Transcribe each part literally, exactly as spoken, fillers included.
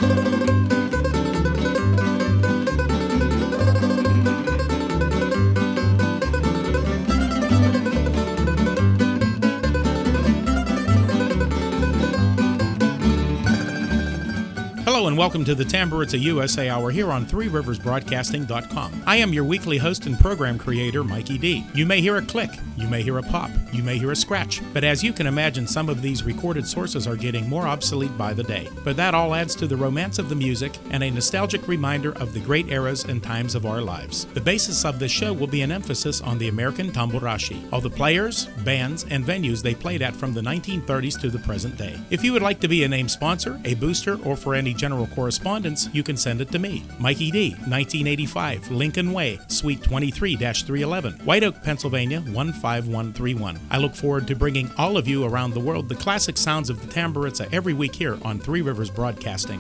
Hello and welcome to the Tamburitza U S A Hour here on three rivers broadcasting dot com. I am your weekly host and program creator, Mikey D. You may hear a click, you may hear a pop, you may hear a scratch, but as you can imagine, some of these recorded sources are getting more obsolete by the day. But that all adds to the romance of the music and a nostalgic reminder of the great eras and times of our lives. The basis of this show will be an emphasis on the American tamburashi, all the players, bands, and venues they played at from the nineteen thirties to the present day. If you would like to be a named sponsor, a booster, or for any general correspondence, you can send it to me. Mikey D, nineteen eighty-five, Lincoln Way, Suite twenty-three dash three eleven, White Oak, Pennsylvania, one five one three one. I look forward to bringing all of you around the world the classic sounds of the Tamburitza every week here on Three Rivers Broadcasting.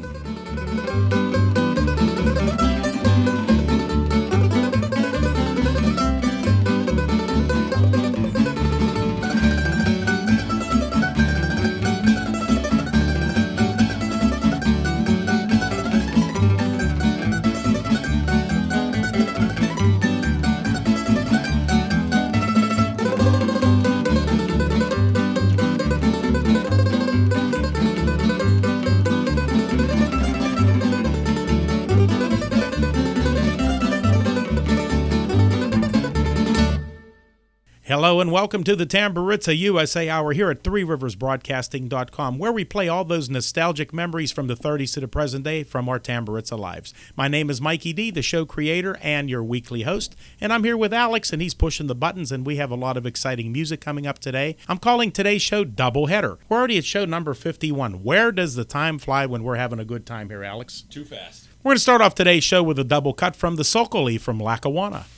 Hello and welcome to the Tamburitza U S A Hour here at three rivers broadcasting dot com, where we play all those nostalgic memories from the thirties to the present day from our Tamburitza lives. My name is Mikey D, the show creator and your weekly host, and I'm here with Alex, and he's pushing the buttons, and we have a lot of exciting music coming up today. I'm calling today's show Doubleheader. We're already at show number fifty-one. Where does the time fly when we're having a good time here, Alex? Too fast. We're going to start off today's show with a double cut from the Sokoli from Lackawanna.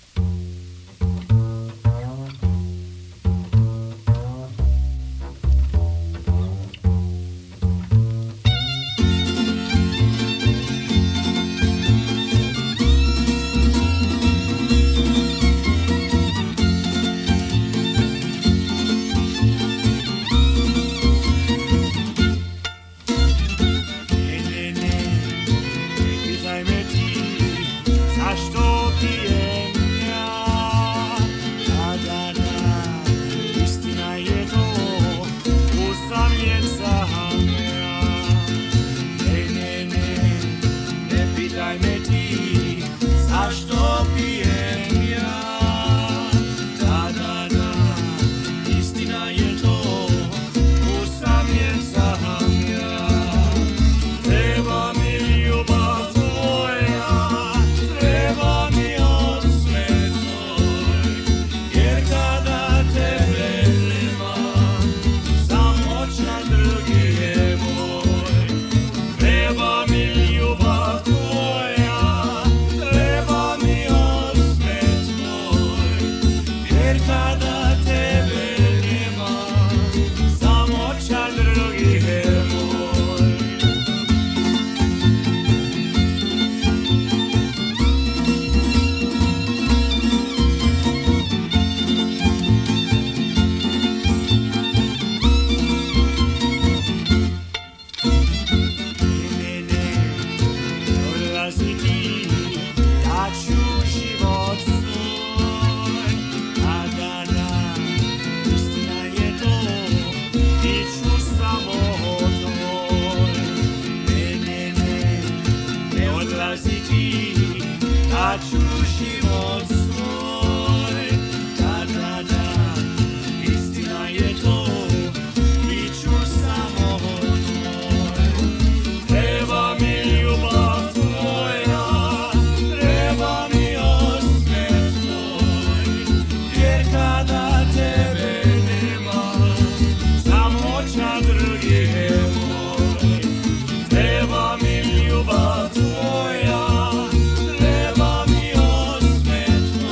Ljubav tvoja, treba mi osmet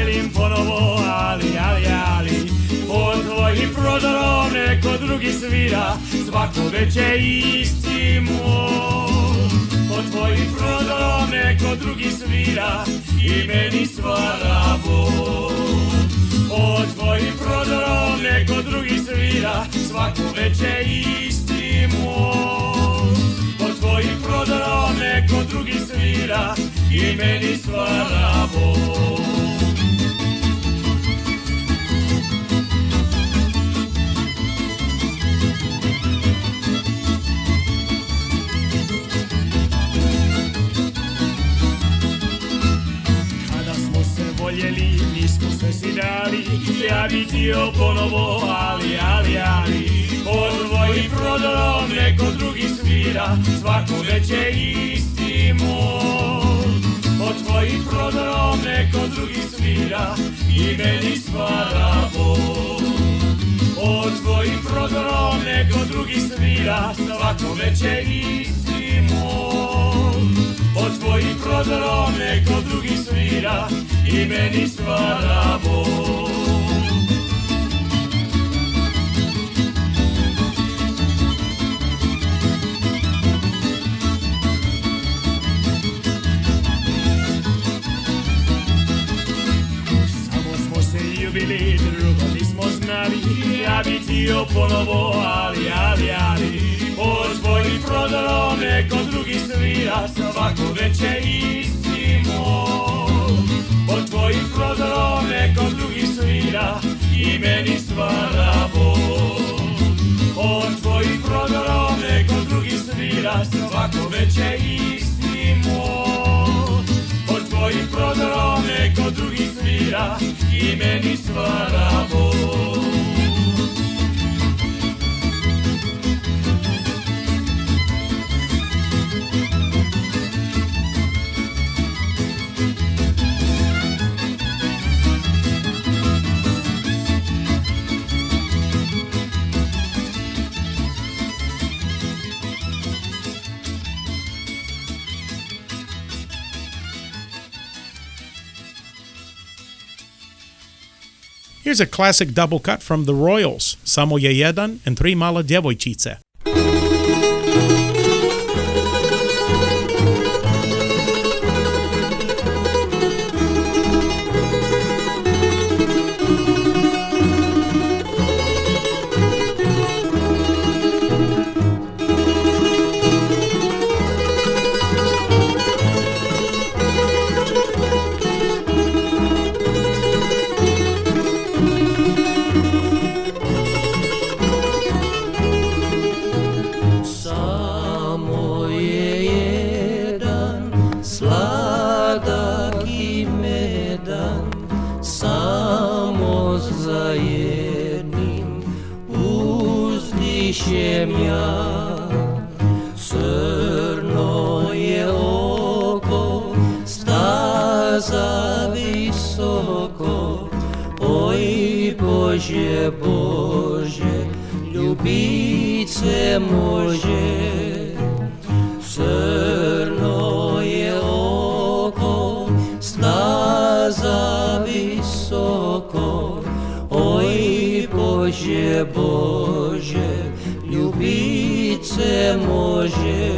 vojelim ponovo, ali, ali, ali. Pod tvojim prozorom neko drugi svira, svako veće isti moj. Pod tvojim prozorom neko drugi svira i meni stvara bol. Pod tvojim prozorom neko drugi svira, svako veće isti moj. Pod tvojim prozorom neko drugi svira i meni stvara bol. Voljeli, nismo se si dali, ja bi htio ponovo, ali, ali, ali. Pod tvojim prozorom neko drugi svira, svako veće isti moj. Pod tvojim prozorom neko drugi svira i meni stvara bol. Pod tvojim prozorom neko drugi svira, svako veće isti moj. Pod tvojim prozorom neko drugi svira i meni stvara bol. Samo smo se ljubili, drugo nismo znali, ja bi htio ponovo, ali, ali, ali. Pod tvojim prozorom neko drugi svira, svako veće isti moj. Pod tvojim prozorom neko drugi svira i meni stvara bol. Pod tvojim prozorom neko drugi svira, svako veće isti moj. Pod tvojim prozorom neko drugi svira i meni stvara bol. Here's a classic double cut from the Royals, Samo je jedan and Tri mala djevojčice. Bože, ljubice moje, crno je oko, staza visoko, oj Bože, Bože, ljubice moje.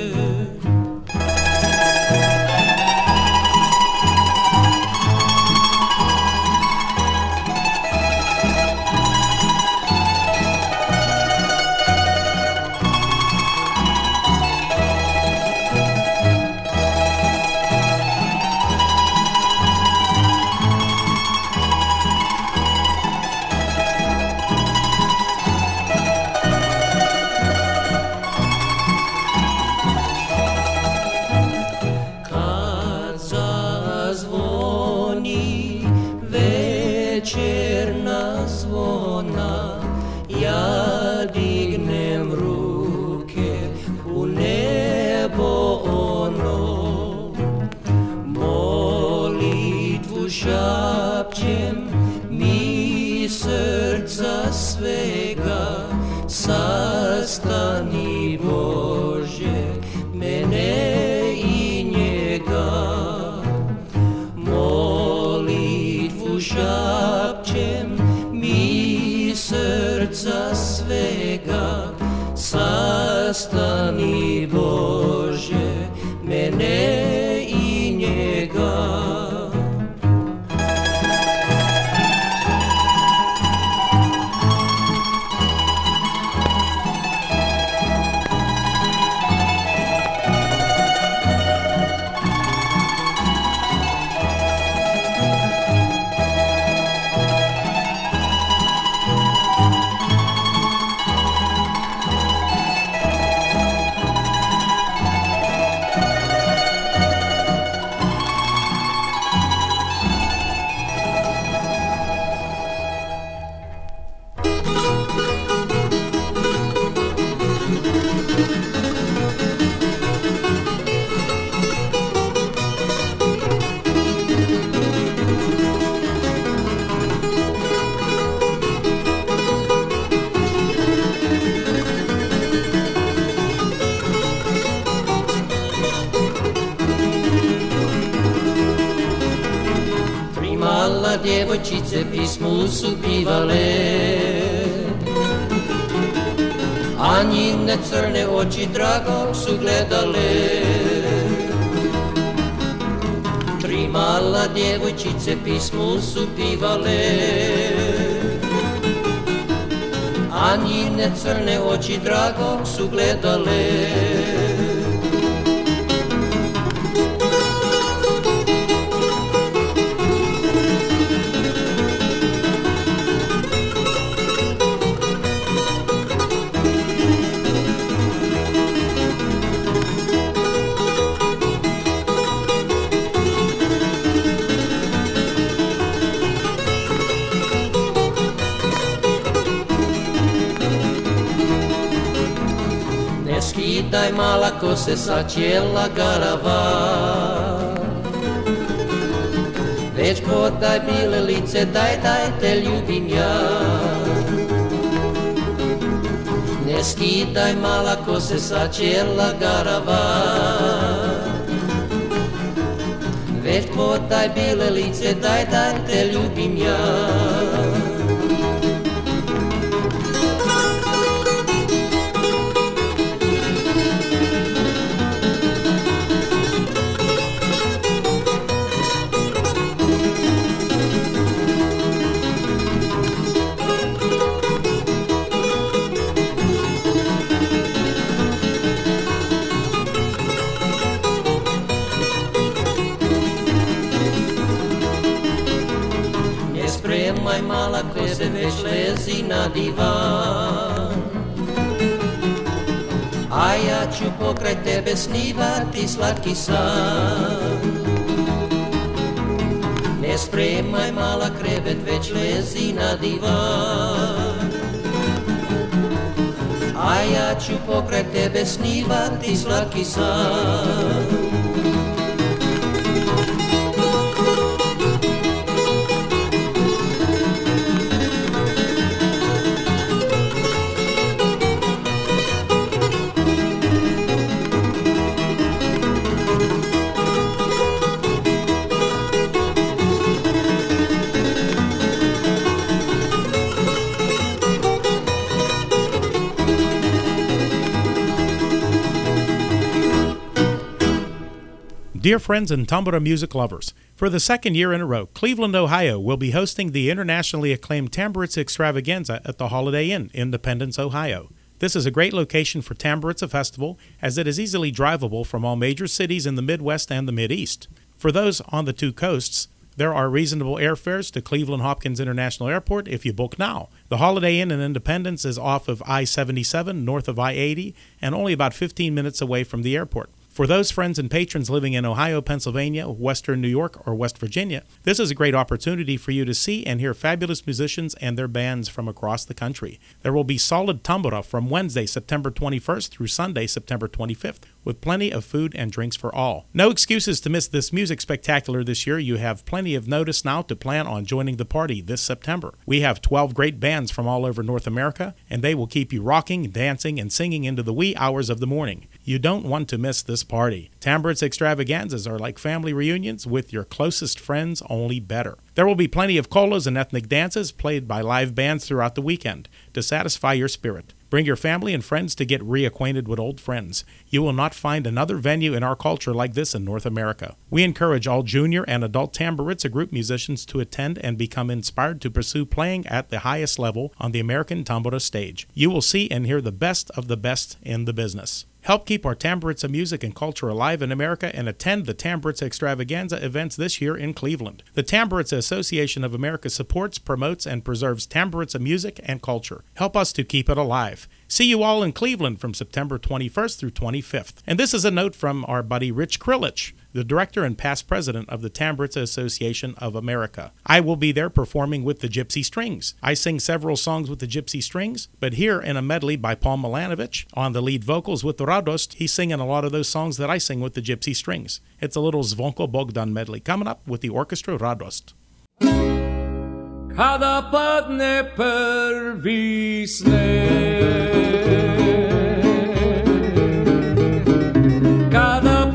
Sastani Bože, mene i njega, molitvu šapćem mi srca svega, sastani Bože mene i njega. Djevojčice pismu su pivale, a njine crne oči dragog su gledale. Tri mala djevojčice pismu su pivale, a njine crne oči dragog su gledale. Skidaj mala ko se sa cijela garava, već podaj bile lice, daj, daj te ljubim ja. Ne skidaj mala ko se sa cijela garava, već podaj bile lice, daj, daj te ljubim ja. Spremaj mala ko se već lezi na divan, a ja ću pokraj tebe snivati slatki san. Ne spremaj mala krevet, već lezi na divan, a ja ću pokraj tebe snivati slatki san. Dear friends and tambura music lovers, for the second year in a row, Cleveland, Ohio will be hosting the internationally acclaimed Tamburitza Extravaganza at the Holiday Inn, Independence, Ohio. This is a great location for Tamburitza Festival, as it is easily drivable from all major cities in the Midwest and the Mideast. For those on the two coasts, there are reasonable airfares to Cleveland Hopkins International Airport if you book now. The Holiday Inn in Independence is off of I seventy-seven, north of I eighty, and only about fifteen minutes away from the airport. For those friends and patrons living in Ohio, Pennsylvania, Western New York, or West Virginia, this is a great opportunity for you to see and hear fabulous musicians and their bands from across the country. There will be solid tambura from Wednesday, September twenty-first through Sunday, September twenty-fifth, with plenty of food and drinks for all. No excuses to miss this music spectacular this year. You have plenty of notice now to plan on joining the party this September. We have twelve great bands from all over North America, and they will keep you rocking, dancing, and singing into the wee hours of the morning. You don't want to miss this party. Tamburitza Extravaganzas are like family reunions with your closest friends, only better. There will be plenty of colas and ethnic dances played by live bands throughout the weekend to satisfy your spirit. Bring your family and friends to get reacquainted with old friends. You will not find another venue in our culture like this in North America. We encourage all junior and adult Tamburitsa group musicians to attend and become inspired to pursue playing at the highest level on the American Tambura stage. You will see and hear the best of the best in the business. Help keep our Tamburitsa music and culture alive in America and attend the Tamburitsa Extravaganza events this year in Cleveland. The Tamburitsa Association of America supports, promotes, and preserves Tamburitsa music and culture. Help us to keep it alive. See you all in Cleveland from September twenty-first through twenty-fifth. And this is a note from our buddy Rich Krilich, the director and past president of the Tamburitsa Association of America. I will be there performing with the Gypsy Strings. I sing several songs with the Gypsy Strings, but here in a medley by Paul Milanovic on the lead vocals with the Radost, he's singing a lot of those songs that I sing with the Gypsy Strings. It's a little Zvonko Bogdan medley coming up with the orchestra Radost. Kada padne prvi sneg, kada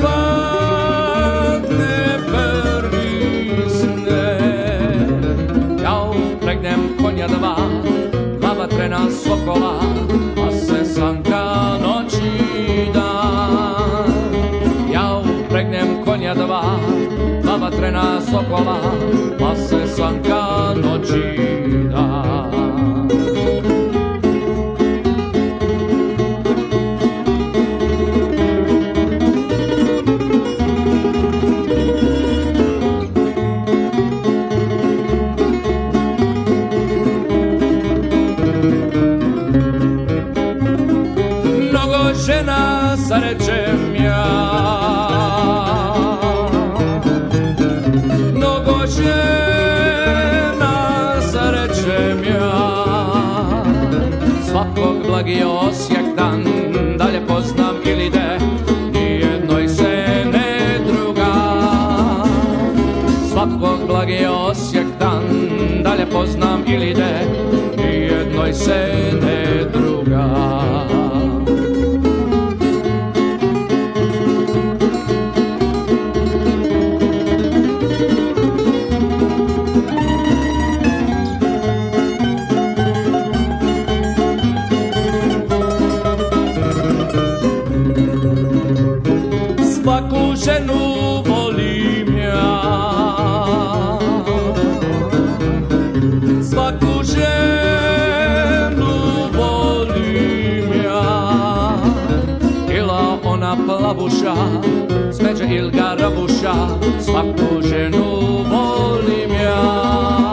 padne prvi sneg, ja upregnem konja dva, dva vatrena sokola, a se sanka noći dan. Ja upregnem konja dva, dva vatrena sokola, pa se sanka noći dan. Mnogo žena sarečem ja, mnogo žena sarečem ja, svakog blagi Osijek dan, dalje poznam ili de, nijednoj se ne druga. Svakog blagi Osijek dan, dalje poznam ili de, nijednoj se ne druga. Svaku ženu volim ja, svaku ženu volim ja, ila ona plavuša, smeđe il garabuša, svaku ženu volim ja,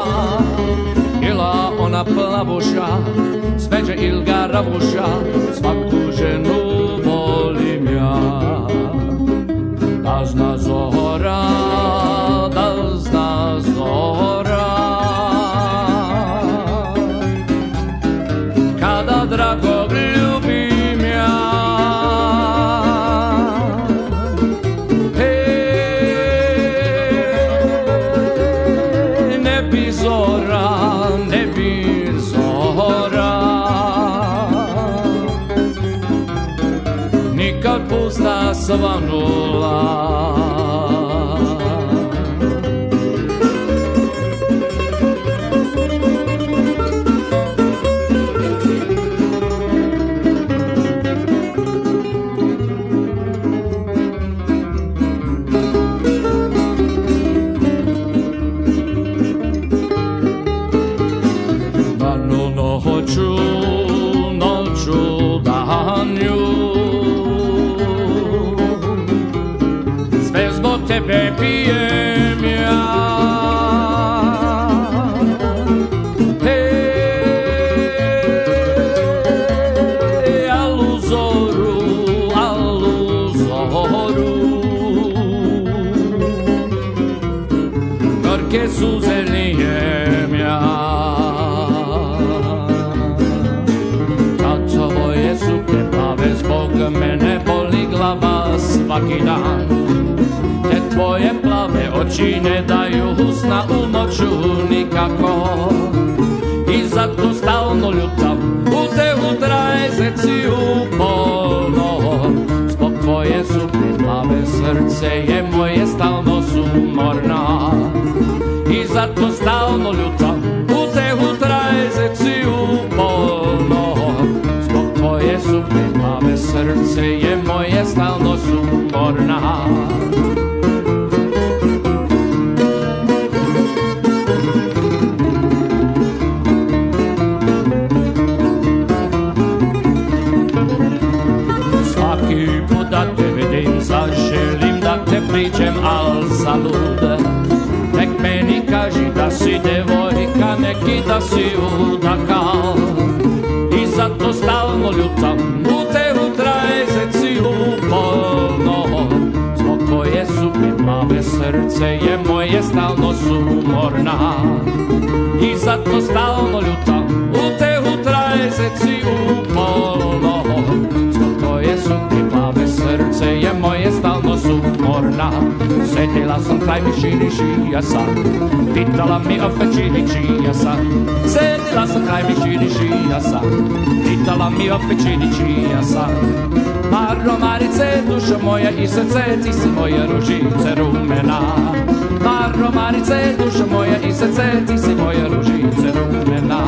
ila ona plavuša, smeđe il garabuša, svaku ženu volim ja. Da zna zora, da zna zora, kada dragog ljubim ja. Hej, ne bi zora, ne bi zora, nikad pusta svanula. Danu noću, noću danju, sve zbog tebe pijem ja. Hej, alu zoru, alu zoru, gorke suze lijem ja. Kad tvoje suke plave, zbog mene boli glava svaki dan. Te tvoje plave oči ne daju sna u noću nikako, i zato stalno ljutam u te utrajzeci uporno. Zbog tvoje suke plave srce je moje stalno sumorno, i zato zato stalno ljutam, utehu traje zeci upolno. Zbog tvoje sumnje plave srce je moje stalno sumorna. Zaželim da te priđem, al zalud. Nek meni kaži da si devojka, neki da si udakal. I zato stalno ljutam, utehu traje zeci upolno. Zbog tvoje sumnje plave srce je moje stalno sumorna. I zato stalno ljutam, utehu traje zeci upolno. Zbog tvoje sumnje plave srce je moje stalno sumorna. Sedjela sam kraj mišini čija sam, pitala mi opet čini čija sam. Sedjela sam kraj mišini čija sam, pitala mi opet čini čija sam. Maromarice, dušo moja i srce, ti si moja ružice rumena. Maromarice, dušo moja i srce, ti si moja ružice rumena.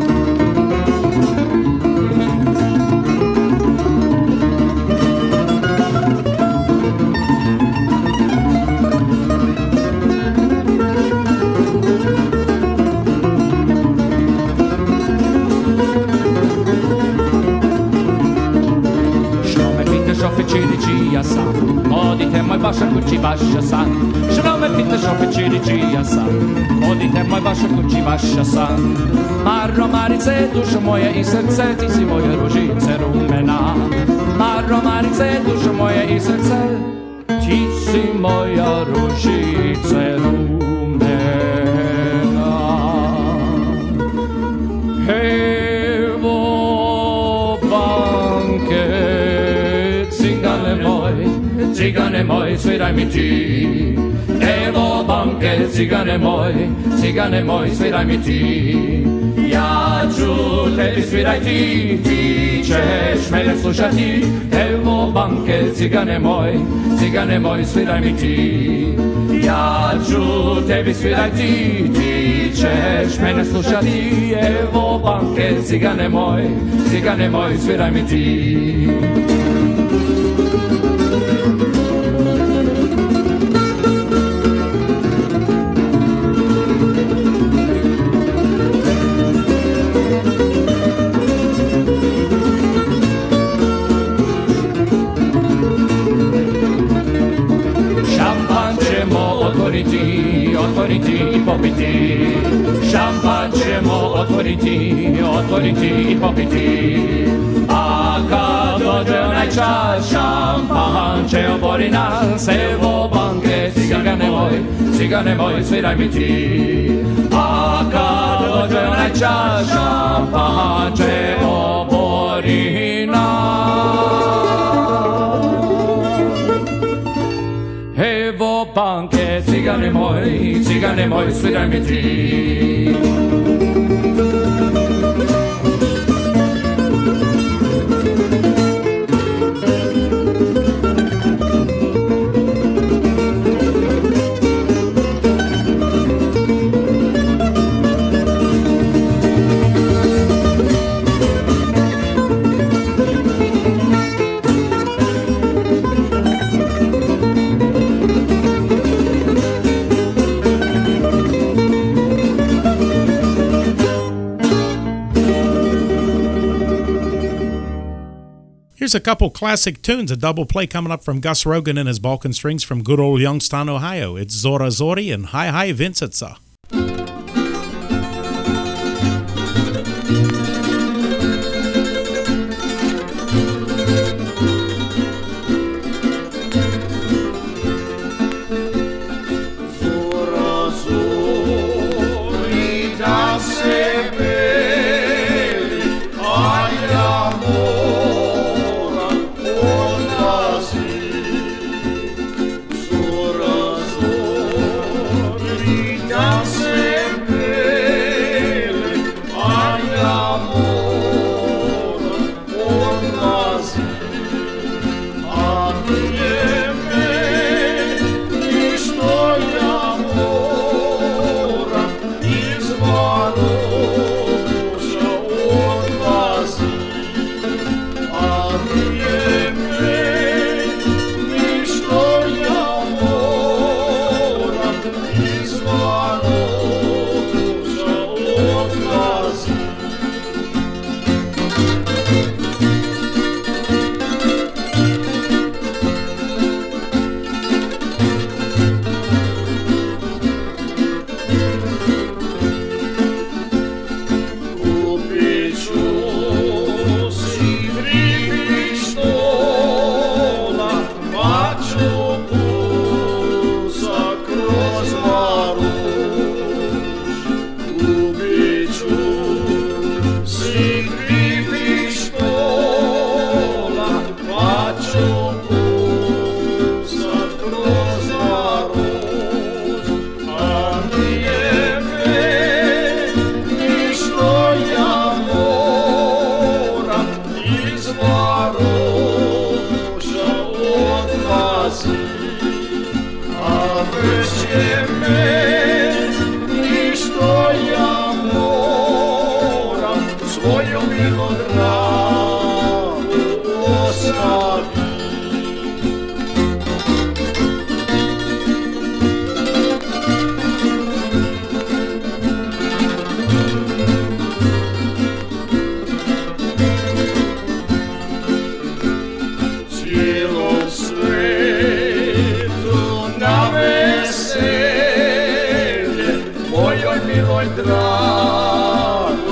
Čija sam, odite moj baša kući vaša sam. Što me pitaš opet čini čija sam, odite moj baša kući vaša sam. Maromarice, dušo moja i srce, ti si moja ružice rumena. Maromarice, dušo moja i srce, ti si moja ružice rumena. Evo banke, cigane moj, sviraj mi ti. Evo banke, cigane moj, cigane moj, sviraj mi ti. Ja ću tebi sviraj ti, ti ćeš mene slušati. Evo banke, cigane moj, cigane moj, sviraj mi ti. Ja ću tebi sviraj ti, ti ćeš mene slušati. Evo banke, cigane moj, cigane moj, sviraj mi ti. Otvoriti, otvoriti i popiti. Šampan ćemo otvoriti, otvoriti i popiti. A kad dođe onaj čas, šampan će obori nas. Evo banke, cigane moj, cigane moj, sviraj mi ti. A kad dođe onaj čas, šampan će obori nas. Evo banke, cigane moj, cigane moj, sviraj mi ti. Here's a couple classic tunes, a double play coming up from Gus Rogan and his Balkan Strings from good old Youngstown, Ohio. It's Zora Zori and Hi Hi Vincica. Don't ljubit ću svih pištola, pa ću pusat kroz naroz, a nije me ništo ja moram iz Varoša odlazit, a već je me ništo ja moram svoju milu dragu ostaviti. Cijelom svetu na veselje mojoj miloj drago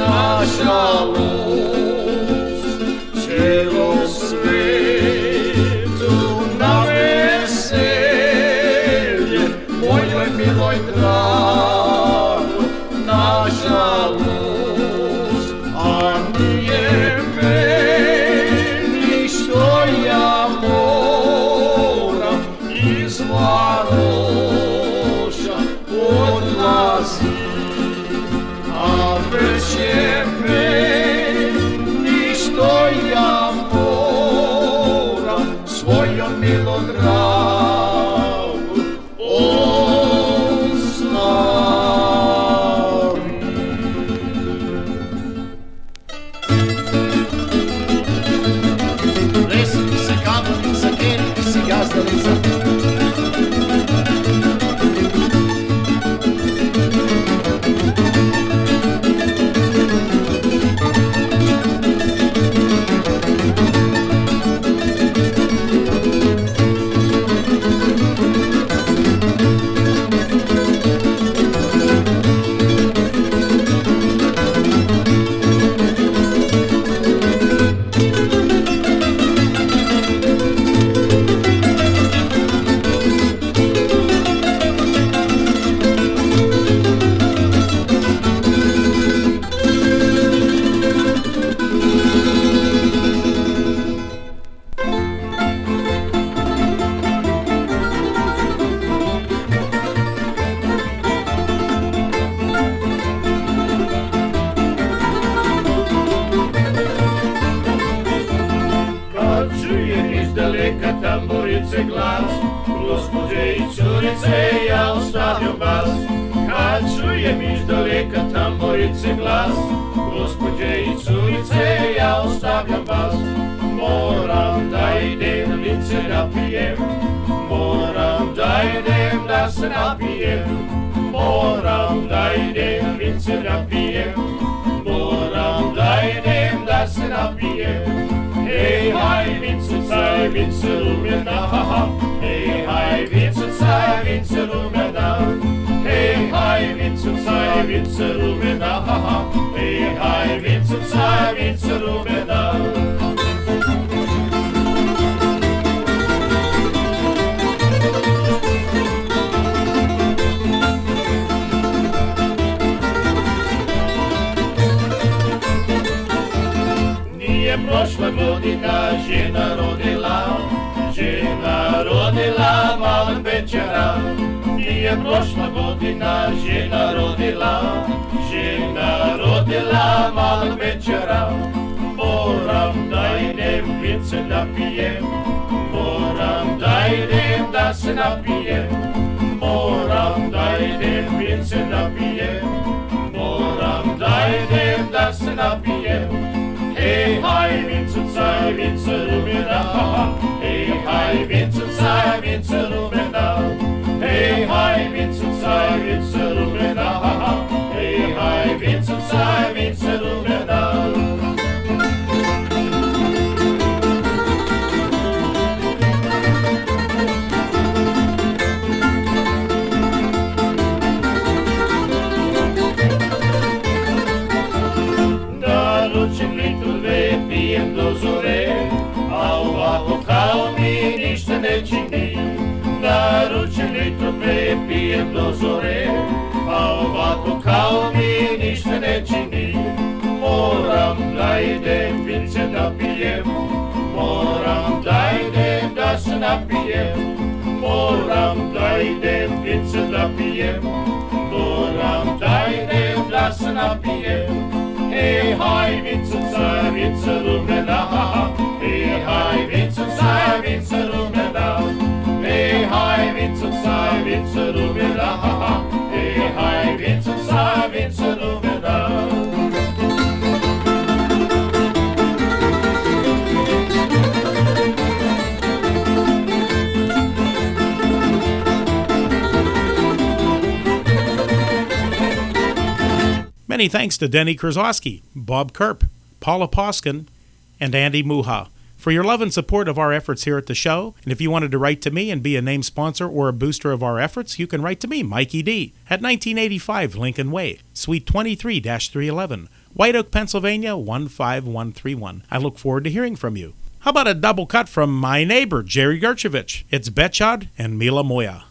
nažalost. Cijelom svetu na veselje mojoj miloj drago nažalost, a nije meni što ja moram iz Varoša odlazit, a već je meni što ja moram svojom milom dragu ostaviti. Lesi se kamonica, keri si gazdalica, izdaleka tamburice glas, gospođe i curice, ja ostavljam vas. Kad čujem izdaleka tamburice glas, gospođe i curice, ja ostavljam vas. Moram da idem lice napijem, moram da idem da se napijem, moram da idem lice napijem, moram da idem da se napijem. Hej, haj, vincucaj, vince lumena, ha, ha. Hej, haj, vincucaj, vince lumena. Hej, haj, vincucaj, vince lumena, ha, ha. Hej, haj, vincucaj, vince lumena. Prošla godina žena rodila, žena rodila malog večera. Nije prošla godina žena rodila, žena rodila malog večera. Moram da idem vince napijem, moram da idem da se napijem, moram da idem vince napijem, moram da idem da se napijem. Hej, haj, vincucaj, vince lumena, ha, ha. Hej, haj, vincucaj, vince lumena. Hej, haj, vincucaj, vince lumena, ha, ha. Hej, haj, vincucaj, vince lumena. Pijem do zore, a ovako kao mi ništa ne čini. Naručim litru dve, pijem do zore, a ovako kao mi idem vince da pijem, moram da idem da se napijem, moram da idem vince da pijem, moram da idem da se napijem. Hej, haj, vincenca, vince rumena, hej, haj, vincenca, vince rumena, hej, haj, vincenca, vince rumena, hej, haj, vincenca, vince rumena. Many thanks to Denny Krasowski, Bob Kerp, Paula Poskin, and Andy Muha for your love and support of our efforts here at the show. And if you wanted to write to me and be a named sponsor or a booster of our efforts, you can write to me, Mikey D, at nineteen eighty-five Lincoln Way, Suite twenty-three dash three eleven, White Oak, Pennsylvania, one five one three one. I look forward to hearing from you. How about a double cut from my neighbor, Jerry Gershevich? It's Betchad and Mila Moya.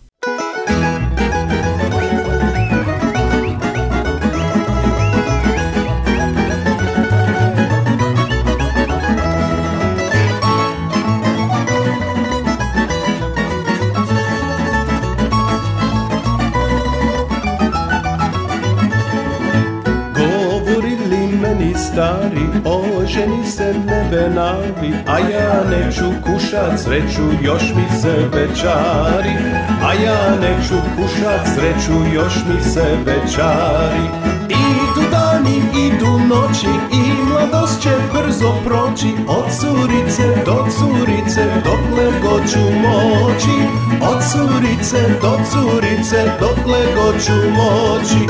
Stari, oženi se nebe navi, a ja neću kušat sreću, još mi se večari. A ja neću kušat sreću, još mi se večari. Idu dani, idu noći i mladost će brzo proći. Od curice do curice, dokle god ću moći. Od curice do curice, dokle god ću moći.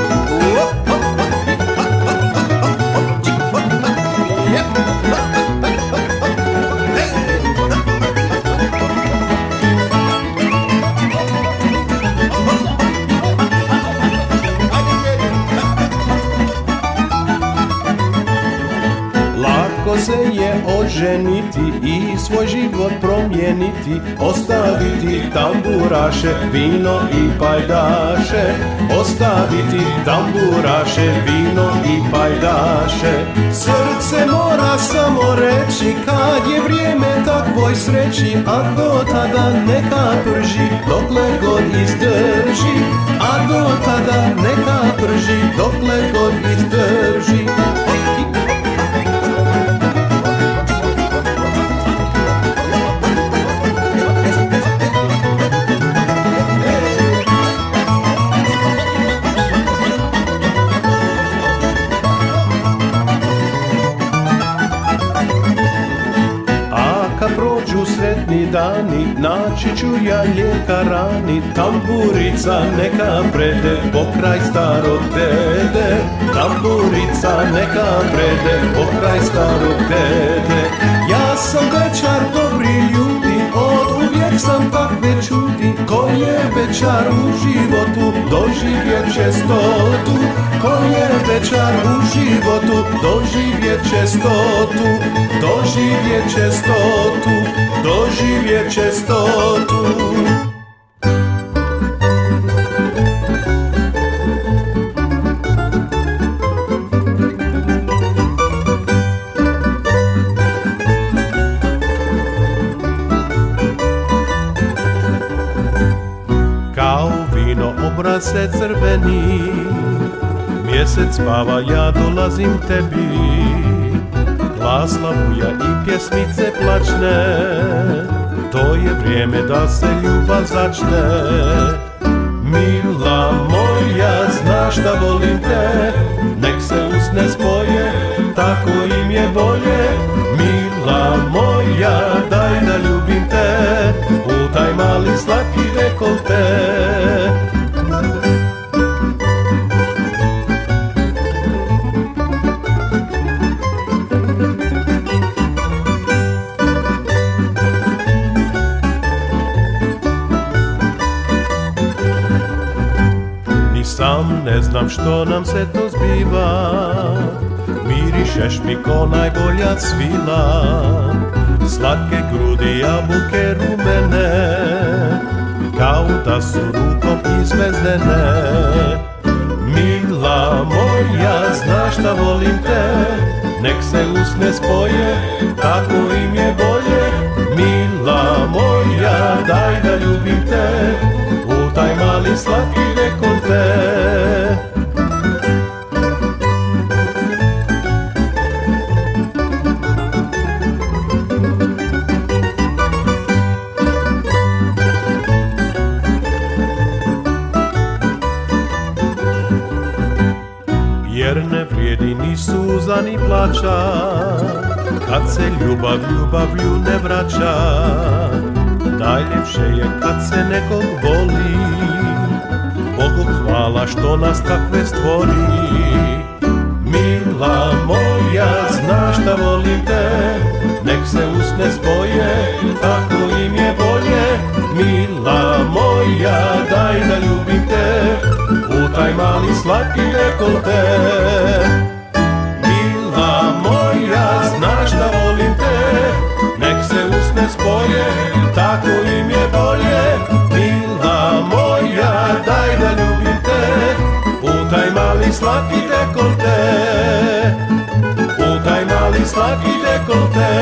Se je oženiti i svoj život promijeniti, ostaviti tamburaše, vino i pajdaše, ostaviti tamburaše, vino i pajdaše. Srce mora samo reći kad je vrijeme takvoj sreći, a do tada neka prži dokle god izdrži, a do tada neka prži dokle god izdrži. Sretni dani, naći ću ja lijeka rani, tamburica neka prede pokraj starog dede, tamburica neka prede pokraj starog dede. Ja sam večar dobri ljudi, od uvijek sam takve čudi, ko je večar u životu doživjet će stotu, ko je večar u životu doživjet će stotu, doživjet će stotu, doživjet će stotu. Kao vino obraz se crveni, mjesec spava, ja dolazim tebi. Glas lavuja i pjesmice plačne, to je vrijeme da se ljubav začne. Mila moja, znaš da volim te, nek se usne spoje, tako im je bolje. Mila moja, daj da ljubim te, u taj mali slatki dekolte. Sam ne znam što nam se to zbiva, mirišeš mi ko najbolja cvila, slatke grudi, jabuke rumene, kao da su rukom izvezene. Mila moja, znaš da volim te, nek se usne spoje, tako im je bolje. Mila moja, daj da ljubim te, u taj mali slatki dekolte. Jer ne vrijedi ni suza ni plača, kad se ljubav ljubavlju ne vraća. Najljepše je kad se nekog voli, Bogu hvala što nas takve stvori. Mila moja, znaš da volim te, nek se usne spoje, tako im je bolje. Mila moja, daj da ljubim te, u taj mali slatki dekolte. Mila moja, znaš da volim te, nek se usne spoje, tako im je bolje. Mila moja, daj da ljubim te, u taj mali slatki dekolte. U taj mali slatki dekolte.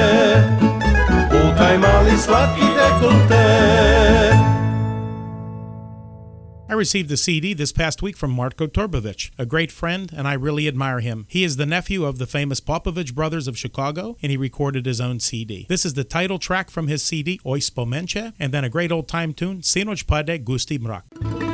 U taj mali slatki dekolte. I received a C D this past week from Marko Torbovic, a great friend, and I really admire him. He is the nephew of the famous Popovich brothers of Chicago, and he recorded his own C D. This is the title track from his C D, Oj spomenče, and then a great old-time tune, Sinoć pade gusti mrak.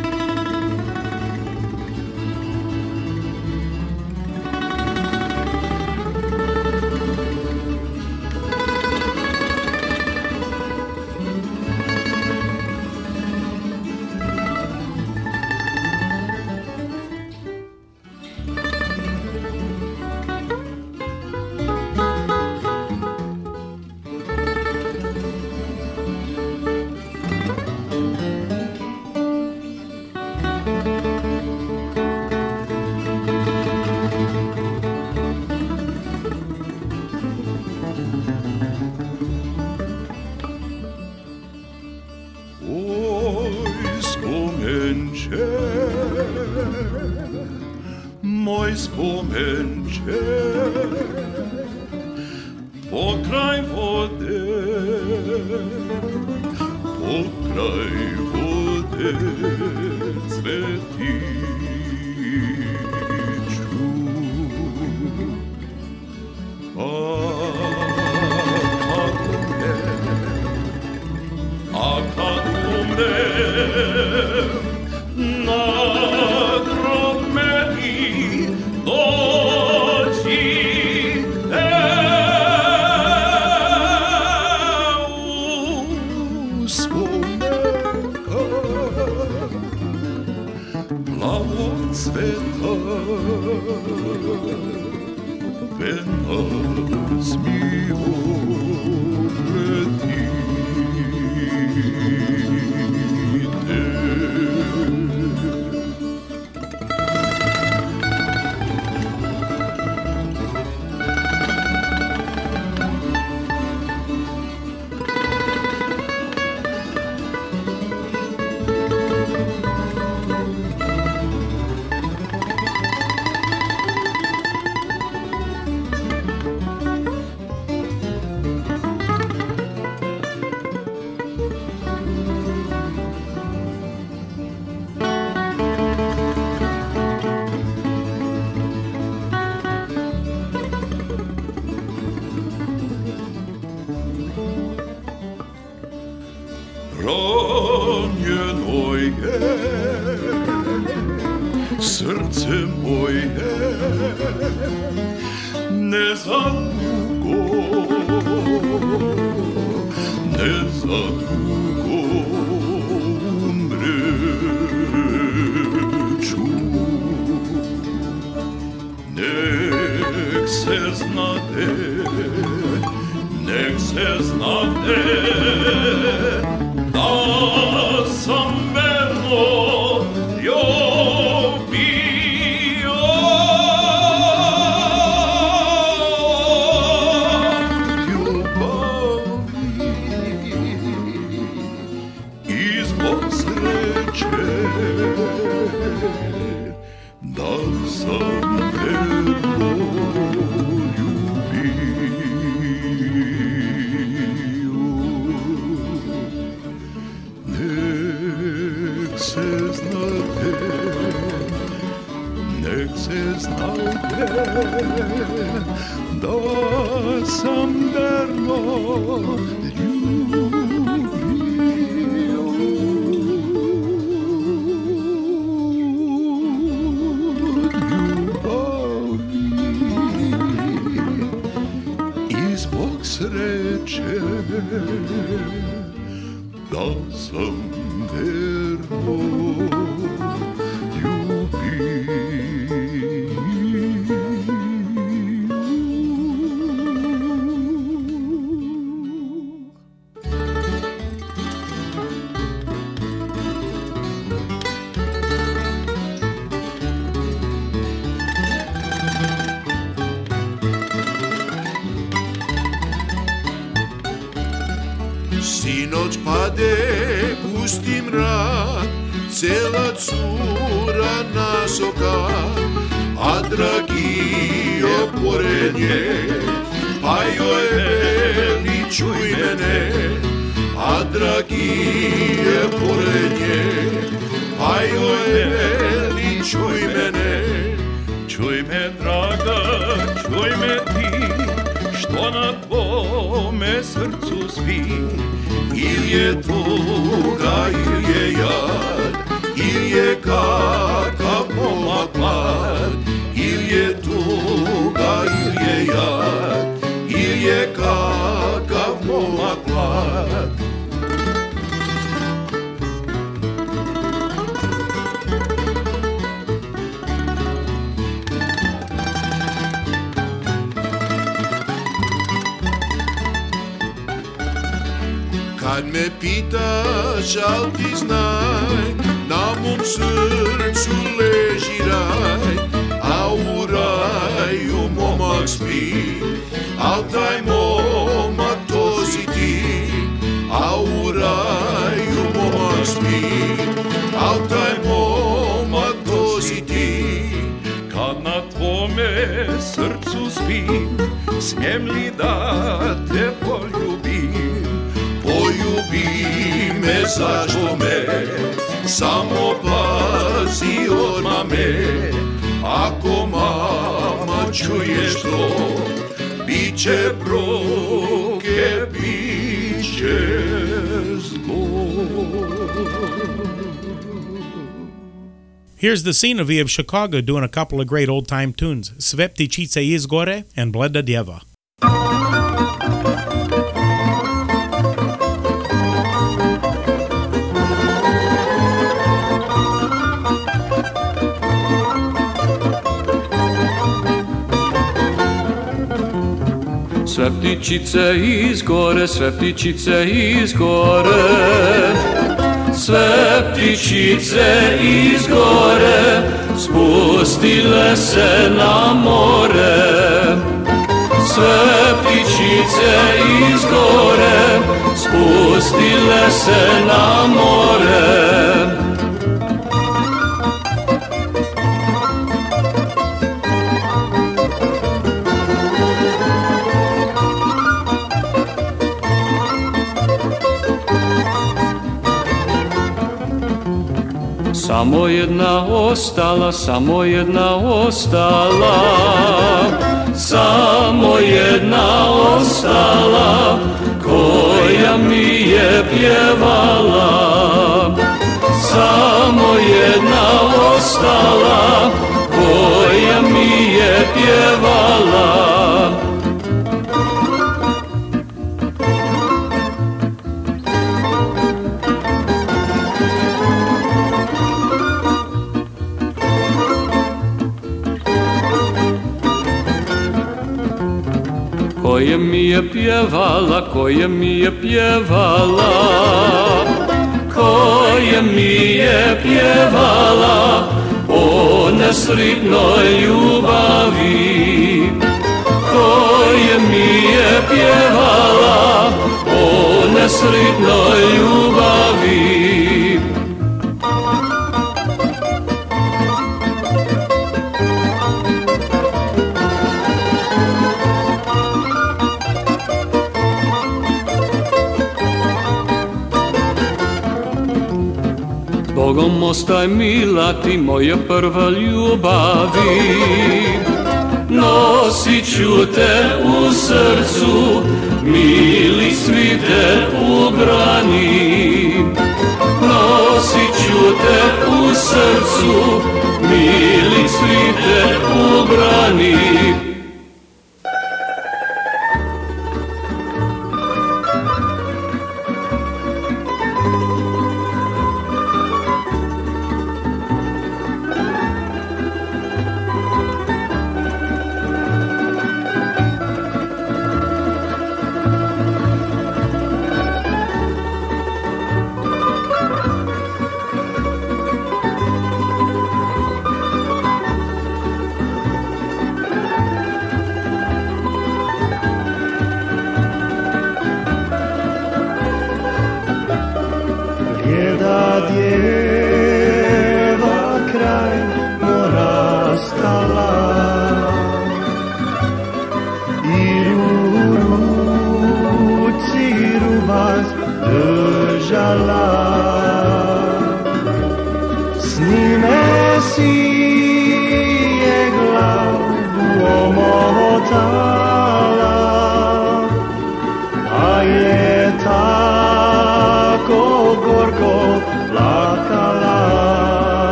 Moj spomenče, pokraj vode, pokraj vode cvetiću. A kad umrem, a kad umrem, na grob meni dođi, u spomenka plavog cveta, venac mi obleti. Ranjeno je srce moje, ne za dugo, ne za dugo umreću. Nek se znade, nek se znade, da sam verno ljubio. Ljubavi i zbog sreće, da sam verno ljubio. da sam verno ljubio. Ljubavi i zbog sreće da sam verno Sinoć pade gusti mrak, cela cura nasoka, a dragi je pored nje, pa joj veli čuj mene, a dragi je pored nje, pa joj veli čuj mene. Čuj me draga, čuj me ti, što na tvome srcu spi. Il je tuga, il je jad, il je kakav momak mlad. Il je tuga, il je jad, il je kakav momak mlad. Kad me pitaš, al ti znaj, na mom srcu leži raj, a u raju momak spi, al taj momak to si ti, a u raju momak spi, al taj momak to si ti. Kad na tvome srcu spim, smijem li da te poljubim? Poljubi me, zašto me, samo pazi od mame. Ako mama čuješ to, bit će proke, bit će zlo. Here's the scenery of Chicago doing a couple of great old-time tunes, Sveptičice iz gore and Bleda Djeva. Sve ptičice iz gore, sve ptičice iz gore, sve ptičice iz gore, spustile se na more. Sve ptičice iz gore, spustile se na more. Samo jedna ostala, samo jedna ostala, samo jedna ostala, koja mi je pjevala. Samo jedna ostala, koja mi je pjevala. Koje mi je pjevala, koje mi je pjevala, koje mi je pjevala o nesretnoj ljubavi. Koje mi je pjevala o nesretnoj ljubavi. Bogom ostaj mila ti moja prva ljubavi. ću te u srcu, mili svi te u brani. Nosit ću te u srcu, mili svi te u brani.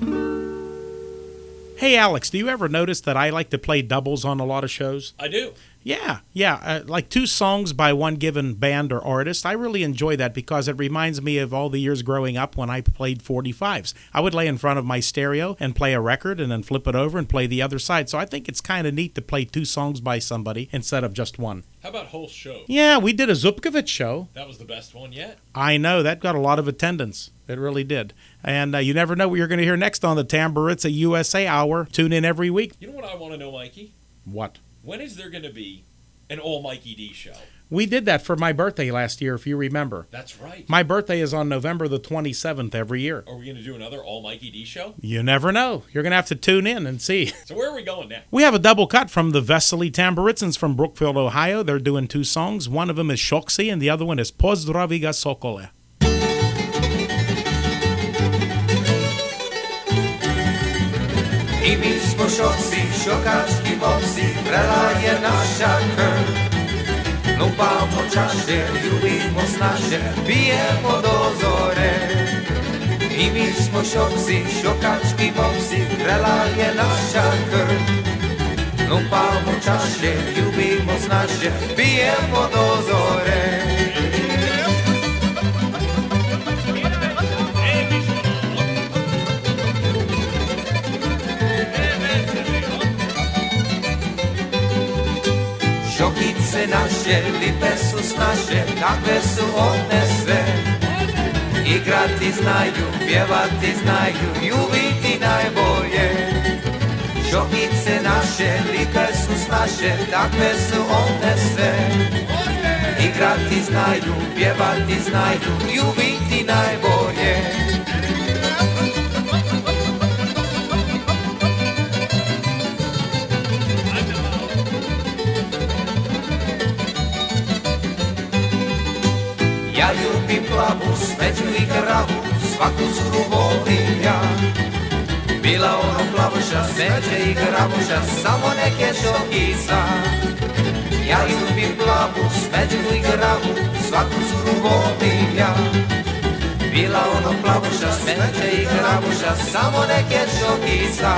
Hey, Alex, do you ever notice that I like to play doubles on a lot of shows? I do. Yeah, yeah, uh, like two songs by one given band or artist. I really enjoy that because it reminds me of all the years growing up when I played forty-fives. I would lay in front of my stereo and play a record and then flip it over and play the other side. So I think it's kind of neat to play two songs by somebody instead of just one. How about whole show? Yeah, we did a Zupkovich show. That was the best one yet. I know, that got a lot of attendance. It really did. And uh, you never know what you're going to hear next on the Tamburitza U S A Hour. Tune in every week. You know what I want to know, Mikey? What? When is there going to be an all Mikey D show? We did that for my birthday last year, if you remember. That's right. My birthday is on November the twenty-seventh every year. Are we going to do another all Mikey D show? You never know. You're going to have to tune in and see. So where are we going now? We have a double cut from the Vesely Tamburitzans from Brookfield, Ohio. They're doing two songs. One of them is Shoksi and the other one is Pozdraviga Sokole. I mi smo šoci, šokački mopsi, vrela je naša krv. Lupamo čaše, ljubimo snaše, pijemo do zore. I mi smo šoci, šokački mopsi, vrela je naša krv. Lupamo čaše, ljubimo snaše, pijemo do zore. Šokice naše, lipe su snaše, kakve su one sve. Igrati znaju, pjevati znaju, ljubiti najbolje. Šokice naše, lipe su snaše, kakve su one sve. Igrati znaju, pjevati znaju, ljubiti najbolje. Ja ljubim plavu, smeđu i kravu, svaku curu volim ja. Bila ono plavuša, smeđe i kravuša, samo neke šokica. Ja ljubim plavu, smeđu i kravu, svaku curu volim ja. Bila ono plavuša, smeđe i kravuša, samo neke šokica.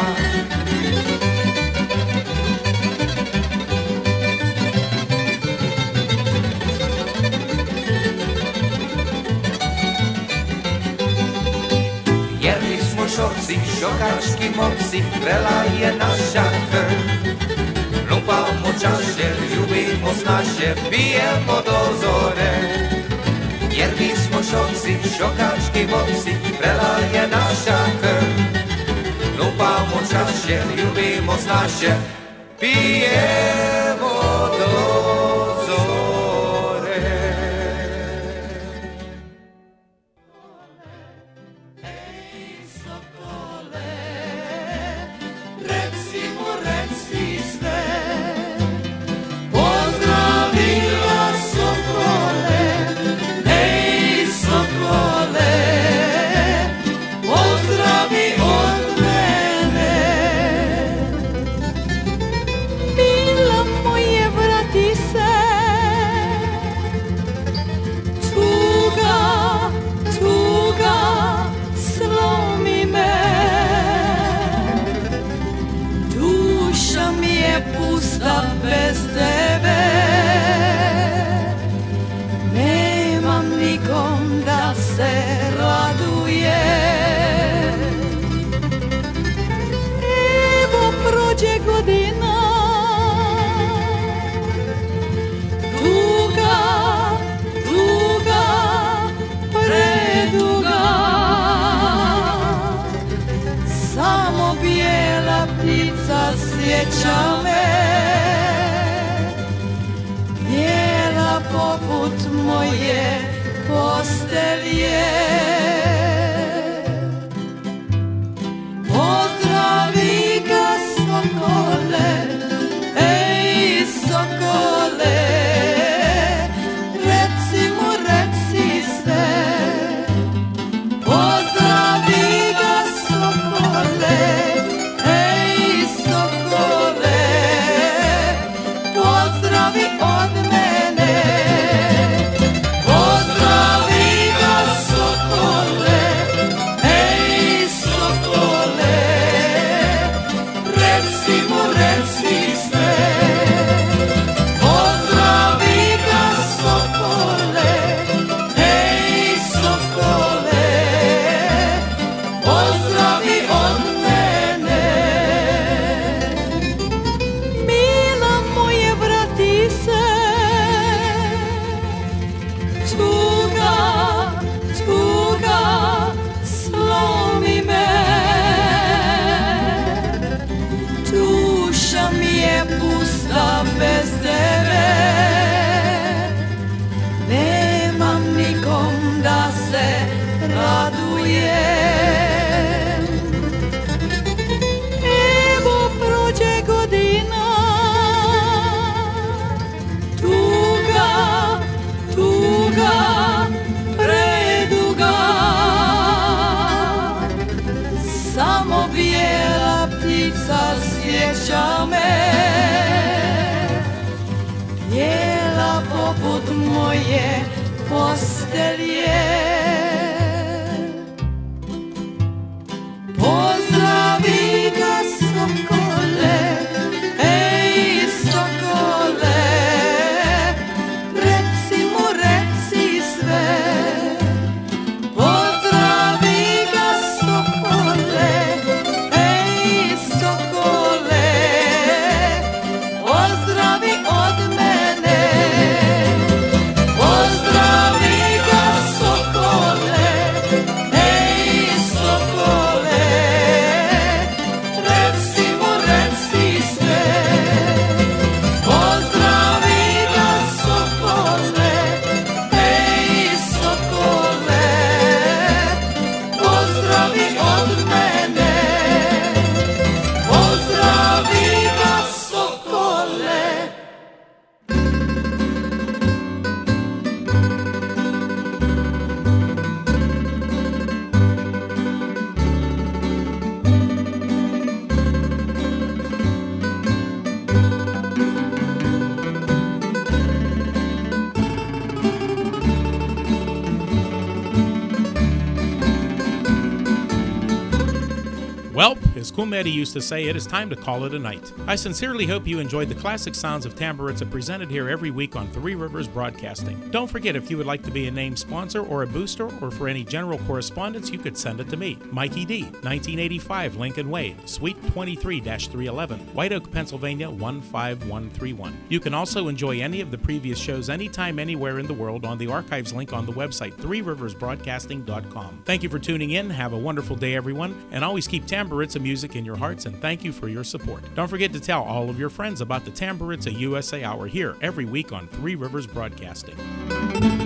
Šoci, šokački mopsi, vrela je naša krv. Lupamo čaše, ljubimo snaše, pijemo do zore. Jer mi smo šoci, šokački mopsi, vrela je naša krv. Lupamo čaše, ljubimo snaše, pijemo do zore. Bez tebe nemam nikom da se raduje. Evo prođe godina, duga, duga, preduga. Samo bijela ptica sjeća me, poput moje postelje. Pozdravi ga sokole, ej sokole, reci mu, reci sve. Pozdravi ga sokole, ej sokole, pozdravi od mene. postelje. Pozdravi ga sokole, ej sokole, reci mu, reci sve. Pozdravi ga sokole, ej sokole, pozdravi od mene. Pozdravi ga sokole, ej sokole, reci mu, reci sve. Pozdravi ga sokole, ej sokole, pozdravi od mene. Pozdravi ga sokole. Well, as Cool Eddie used to say, it is time to call it a night. I sincerely hope you enjoyed the classic sounds of Tamburitsa presented here every week on Three Rivers Broadcasting. Don't forget, if you would like to be a named sponsor or a booster, or for any general correspondence, you could send it to me. Mikey D, nineteen eighty-five Lincoln Way, Suite twenty-three dash three eleven, White Oak, Pennsylvania one five one three one. You can also enjoy any of the previous shows anytime, anywhere in the world on the archives link on the website three rivers broadcasting dot com. Thank you for tuning in. Have a wonderful day, everyone, and always keep Tamburitsa music in your hearts, and thank you for your support. Don't forget to tell all of your friends about the Tamburitsa U S A Hour here every week on Three Rivers Broadcasting.